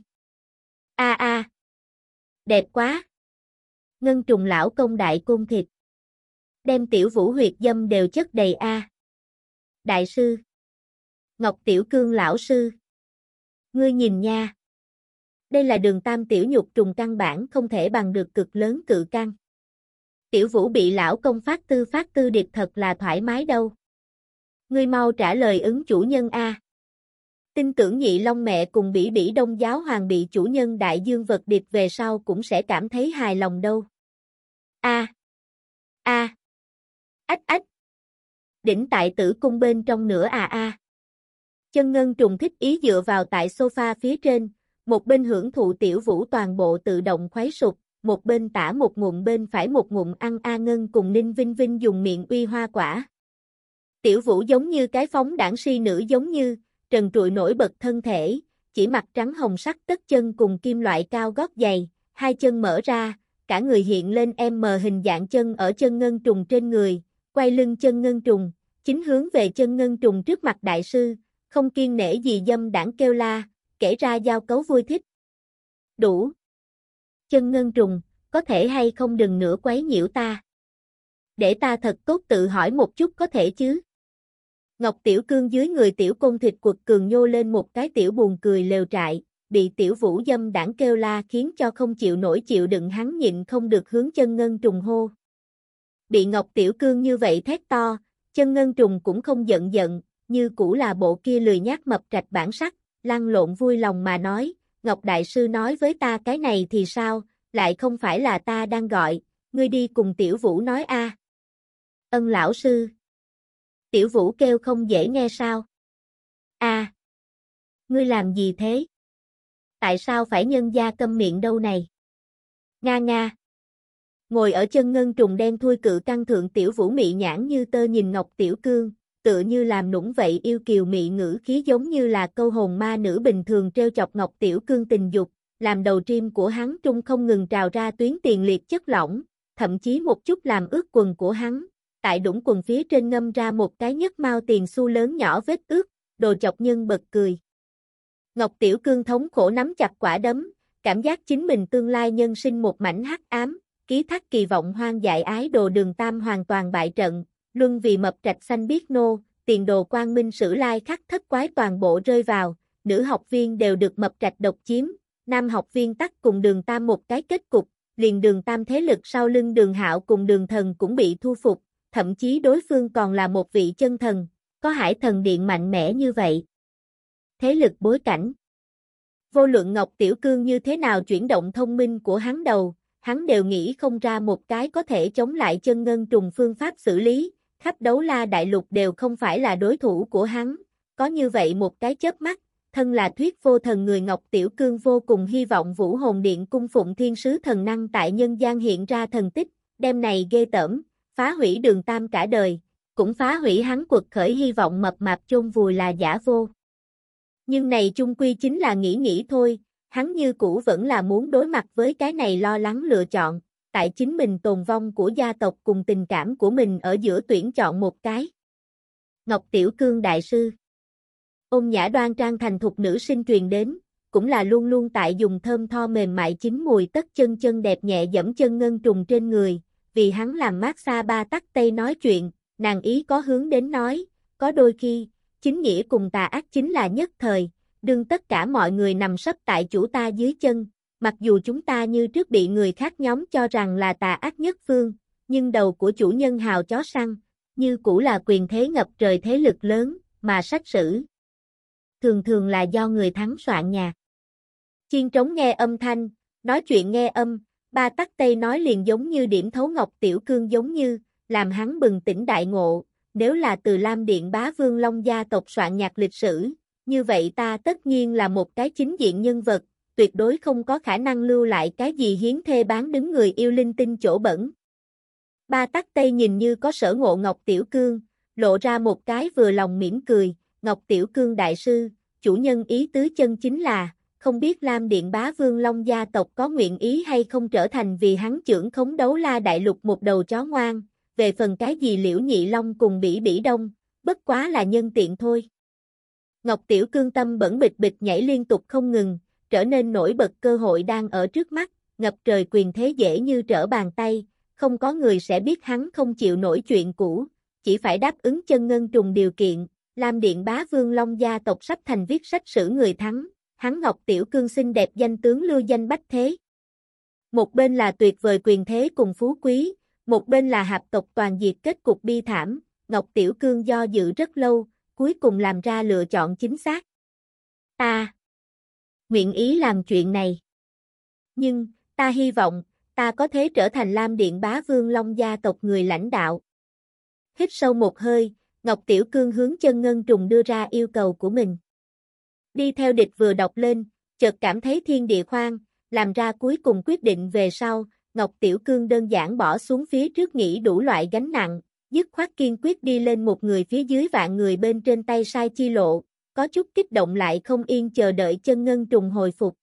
A a, đẹp quá. Ngân Trùng lão công đại côn thịt. Đem tiểu vũ huyệt dâm đều chất đầy a. Đại sư. Ngọc Tiểu Cương lão sư. Ngươi nhìn nha. Đây là đường tam tiểu nhục trùng căn bản không thể bằng được cực lớn cự căn. Tiểu vũ bị lão công phát tư phát tư điệp thật là thoải mái đâu. Ngươi mau trả lời ứng chủ nhân a. Tin tưởng Nhị Long mẹ cùng Bỉ Bỉ Đông giáo hoàng bị chủ nhân đại dương vật điệp về sau cũng sẽ cảm thấy hài lòng đâu. A. A. Ách ách. Đỉnh tại tử cung bên trong nữa à a. Chân ngân trùng thích ý dựa vào tại sofa phía trên, một bên hưởng thụ tiểu vũ toàn bộ tự động khuấy sụp, một bên tả một ngụm bên phải một ngụm ăn A Ngân cùng Ninh Vinh Vinh dùng miệng uy hoa quả. Tiểu vũ giống như cái phóng đảng si nữ giống như, trần trụi nổi bật thân thể, chỉ mặc trắng hồng sắc tất chân cùng kim loại cao gót giày, hai chân mở ra, cả người hiện lên em mờ hình dạng chân ở chân ngân trùng trên người, quay lưng chân ngân trùng, chính hướng về chân ngân trùng trước mặt đại sư, không kiêng nể gì dâm đảng kêu la, kể ra giao cấu vui thích. Đủ. Chân ngân trùng, có thể hay không đừng nữa quấy nhiễu ta. Để ta thật tốt tự hỏi một chút có thể chứ. Ngọc Tiểu Cương dưới người tiểu côn thịt quật cường nhô lên một cái tiểu buồn cười lều trại, bị tiểu vũ dâm đảng kêu la khiến cho không chịu nổi chịu đựng hắn nhịn không được hướng chân ngân trùng hô. Bị Ngọc Tiểu Cương như vậy thét to, chân ngân trùng cũng không giận giận, như cũ là bộ kia lười nhác mập trạch bản sắc, lăn lộn vui lòng mà nói, Ngọc Đại Sư nói với ta cái này thì sao, lại không phải là ta đang gọi, ngươi đi cùng tiểu vũ nói a. À. Ân lão sư. Tiểu vũ kêu không dễ nghe sao? A. À. Ngươi làm gì thế? Tại sao phải nhân gia câm miệng đâu này? Nga nga. Ngồi ở chân ngân trùng đen thui cự căn thượng tiểu vũ mị nhãn như tơ nhìn Ngọc Tiểu Cương, tựa như làm nũng vậy yêu kiều mị ngữ khí giống như là câu hồn ma nữ bình thường treo chọc Ngọc Tiểu Cương tình dục, làm đầu tim của hắn trung không ngừng trào ra tuyến tiền liệt chất lỏng, thậm chí một chút làm ướt quần của hắn, tại đũng quần phía trên ngâm ra một cái nhất mao tiền xu lớn nhỏ vết ướt, đồ chọc nhân bật cười. Ngọc Tiểu Cương thống khổ nắm chặt quả đấm, cảm giác chính mình tương lai nhân sinh một mảnh hắc ám, ký thác kỳ vọng hoang dại ái đồ đường tam hoàn toàn bại trận, luân vì mập trạch xanh biết nô, tiền đồ quang minh sử lai khắc thất quái toàn bộ rơi vào, nữ học viên đều được mập trạch độc chiếm, nam học viên tắc cùng đường tam một cái kết cục, liền đường tam thế lực sau lưng đường hạo cùng đường thần cũng bị thu phục, thậm chí đối phương còn là một vị chân thần, có hải thần điện mạnh mẽ như vậy. Thế lực bối cảnh. Vô luận Ngọc Tiểu Cương như thế nào chuyển động thông minh của hắn đầu, hắn đều nghĩ không ra một cái có thể chống lại chân ngân trùng phương pháp xử lý, khắp đấu la đại lục đều không phải là đối thủ của hắn, có như vậy một cái chớp mắt, thân là thuyết vô thần người Ngọc Tiểu Cương vô cùng hy vọng Vũ Hồn Điện cung phụng thiên sứ thần năng tại nhân gian hiện ra thần tích, đêm này ghê tởm, phá hủy đường tam cả đời, cũng phá hủy hắn cuộc khởi hy vọng mập mạp chôn vùi là giả vô. Nhưng này chung quy chính là nghĩ nghĩ thôi, hắn như cũ vẫn là muốn đối mặt với cái này lo lắng lựa chọn, tại chính mình tồn vong của gia tộc cùng tình cảm của mình ở giữa tuyển chọn một cái. Ngọc Tiểu Cương đại sư. Ôn nhã đoan trang thành thục nữ sinh truyền đến, cũng là luôn luôn tại dùng thơm tho mềm mại chín mùi tất chân chân đẹp nhẹ dẫm chân ngân trùng trên người, vì hắn làm mát xa ba tắc tây nói chuyện, nàng ý có hướng đến nói, có đôi khi, chính nghĩa cùng tà ác chính là nhất thời, đương tất cả mọi người nằm sấp tại chủ ta dưới chân, mặc dù chúng ta như trước bị người khác nhóm cho rằng là tà ác nhất phương, nhưng đầu của chủ nhân hào chó săn, như cũ là quyền thế ngập trời thế lực lớn, mà sách sử. Thường thường là do người thắng soạn nhạc. Chiên trống nghe âm thanh, nói chuyện nghe âm, ba tắc tây nói liền giống như điểm thấu Ngọc Tiểu Cương giống như, làm hắn bừng tỉnh đại ngộ, nếu là từ Lam Điện Bá Vương Long gia tộc soạn nhạc lịch sử, như vậy ta tất nhiên là một cái chính diện nhân vật, tuyệt đối không có khả năng lưu lại cái gì hiến thê bán đứng người yêu linh tinh chỗ bẩn. Ba tắc tây nhìn như có sở ngộ Ngọc Tiểu Cương, lộ ra một cái vừa lòng mỉm cười, Ngọc Tiểu Cương đại sư, chủ nhân ý tứ chân chính là, không biết Lam Điện Bá Vương Long gia tộc có nguyện ý hay không trở thành vì hắn trưởng khống đấu la đại lục một đầu chó ngoan, về phần cái gì Liễu Nhị Long cùng Bỉ Bỉ Đông, bất quá là nhân tiện thôi. Ngọc Tiểu Cương tâm bẩn bịch bịch nhảy liên tục không ngừng, trở nên nổi bật cơ hội đang ở trước mắt, ngập trời quyền thế dễ như trở bàn tay, không có người sẽ biết hắn không chịu nổi chuyện cũ, chỉ phải đáp ứng Chân Ngân Trùng điều kiện. Lam Điện Bá Vương Long gia tộc sắp thành viết sách sử người thắng, hắn Ngọc Tiểu Cương xinh đẹp danh tướng lưu danh bách thế. Một bên là tuyệt vời quyền thế cùng phú quý, một bên là hạp tộc toàn diệt kết cục bi thảm, Ngọc Tiểu Cương do dự rất lâu, cuối cùng làm ra lựa chọn chính xác. Ta nguyện ý làm chuyện này. Nhưng, ta hy vọng, ta có thể trở thành Lam Điện Bá Vương Long gia tộc người lãnh đạo. Hít sâu một hơi, Ngọc Tiểu Cương hướng Chân Ngân Trùng đưa ra yêu cầu của mình. Đi theo địch vừa đọc lên, chợt cảm thấy thiên địa khoan, làm ra cuối cùng quyết định về sau, Ngọc Tiểu Cương đơn giản bỏ xuống phía trước nghĩ đủ loại gánh nặng, dứt khoát kiên quyết đi lên một người phía dưới vạn người bên trên tay sai chi lộ, có chút kích động lại không yên chờ đợi Chân Ngân Trùng hồi phục.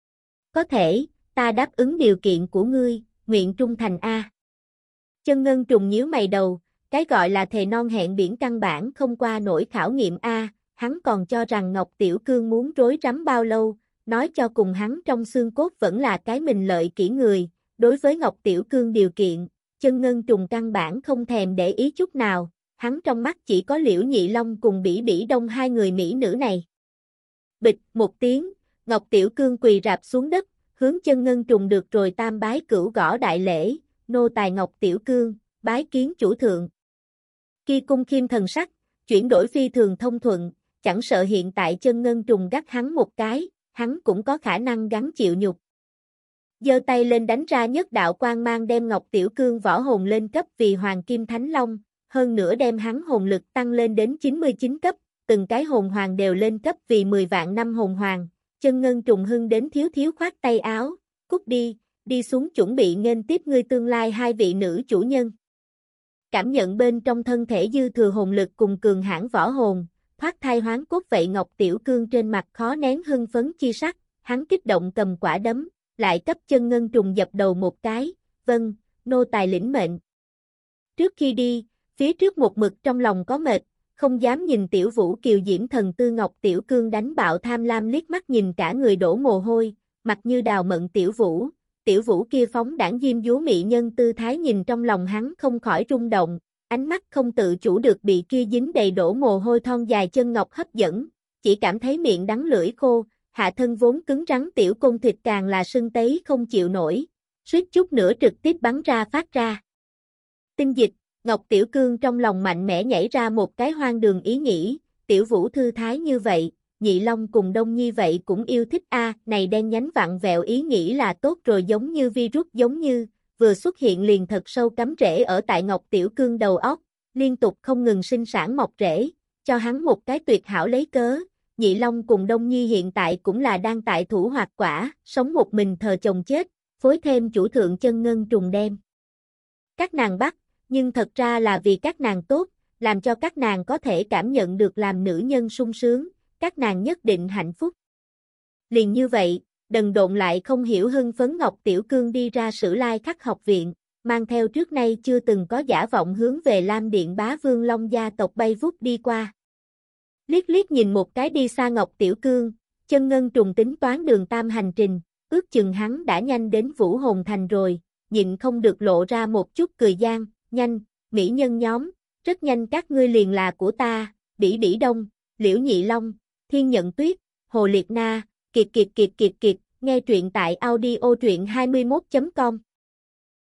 Có thể, ta đáp ứng điều kiện của ngươi, nguyện trung thành a. Chân Ngân Trùng nhíu mày đầu, cái gọi là thề non hẹn biển căn bản không qua nổi khảo nghiệm a, hắn còn cho rằng Ngọc Tiểu Cương muốn rối rắm bao lâu, nói cho cùng hắn trong xương cốt vẫn là cái mình lợi kỹ người, đối với Ngọc Tiểu Cương điều kiện, Chân Ngân Trùng căn bản không thèm để ý chút nào, hắn trong mắt chỉ có Liễu Nhị Long cùng Bỉ Bỉ Đông hai người mỹ nữ này. Bịch một tiếng, Ngọc Tiểu Cương quỳ rạp xuống đất, hướng Chân Ngân Trùng được rồi tam bái cửu gõ đại lễ, nô tài Ngọc Tiểu Cương, bái kiến chủ thượng. Khi cung khiêm thần sắc, chuyển đổi phi thường thông thuận, chẳng sợ hiện tại Chân Ngân Trùng gắt hắn một cái, hắn cũng có khả năng gắng chịu nhục. Giơ tay lên đánh ra nhất đạo quang mang đem Ngọc Tiểu Cương võ hồn lên cấp vì Hoàng Kim Thánh Long, hơn nữa đem hắn hồn lực tăng lên đến chín mươi chín cấp, từng cái hồn hoàng đều lên cấp vì mười vạn năm hồn hoàng. Chân Ngân Trùng hưng đến thiếu thiếu khoát tay áo, cút đi, đi xuống chuẩn bị nghênh tiếp ngươi tương lai hai vị nữ chủ nhân. Cảm nhận bên trong thân thể dư thừa hồn lực cùng cường hãn võ hồn, thoát thai hoán cốt vậy Ngọc Tiểu Cương trên mặt khó nén hưng phấn chi sắc, hắn kích động cầm quả đấm, lại cấp Chân Ngân Trùng dập đầu một cái, vâng, nô tài lĩnh mệnh. Trước khi đi, phía trước một mực trong lòng có mệt, không dám nhìn Tiểu Vũ kiều diễm thần tư Ngọc Tiểu Cương đánh bạo tham lam liếc mắt nhìn cả người đổ mồ hôi, mặt như đào mận Tiểu Vũ, Tiểu Vũ kia phóng đãng diêm dúa mỹ nhân tư thái nhìn trong lòng hắn không khỏi rung động, ánh mắt không tự chủ được bị kia dính đầy đổ mồ hôi thon dài chân ngọc hấp dẫn, chỉ cảm thấy miệng đắng lưỡi khô, hạ thân vốn cứng rắn tiểu côn thịt càng là sưng tấy không chịu nổi, suýt chút nữa trực tiếp bắn ra phát ra. Tinh dịch, Ngọc Tiểu Cương trong lòng mạnh mẽ nhảy ra một cái hoang đường ý nghĩ, Tiểu Vũ thư thái như vậy, Nhị Long cùng Đông Nhi vậy cũng yêu thích a, này đen nhánh vặn vẹo ý nghĩ là tốt rồi giống như virus giống như, vừa xuất hiện liền thật sâu cắm rễ ở tại Ngọc Tiểu Cương đầu óc, liên tục không ngừng sinh sản mọc rễ, cho hắn một cái tuyệt hảo lấy cớ. Nhị Long cùng Đông Nhi hiện tại cũng là đang tại thủ hoạt quả, sống một mình thờ chồng chết, phối thêm chủ thượng Chân Ngân Trùng đem các nàng bắt, nhưng thật ra là vì các nàng tốt, làm cho các nàng có thể cảm nhận được làm nữ nhân sung sướng, các nàng nhất định hạnh phúc. Liền như vậy, đần độn lại không hiểu hưng phấn Ngọc Tiểu Cương đi ra Sử Lai Khắc học viện, mang theo trước nay chưa từng có giả vọng hướng về Lam Điện Bá Vương Long gia tộc bay vút đi qua. Liếc liếc nhìn một cái đi xa Ngọc Tiểu Cương, Chân Ngân Trùng tính toán đường tam hành trình, ước chừng hắn đã nhanh đến Vũ Hồn Thành rồi, nhịn không được lộ ra một chút cười gian, nhanh, mỹ nhân nhóm, rất nhanh các ngươi liền là của ta, Bỉ Bỉ Đông, Liễu Nhị Long, Thiên Nhận Tuyết, Hồ Liệt Na, kiệt kiệt kiệt kiệt kiệt, nghe truyện tại audio truyện hai mươi mốt chấm com.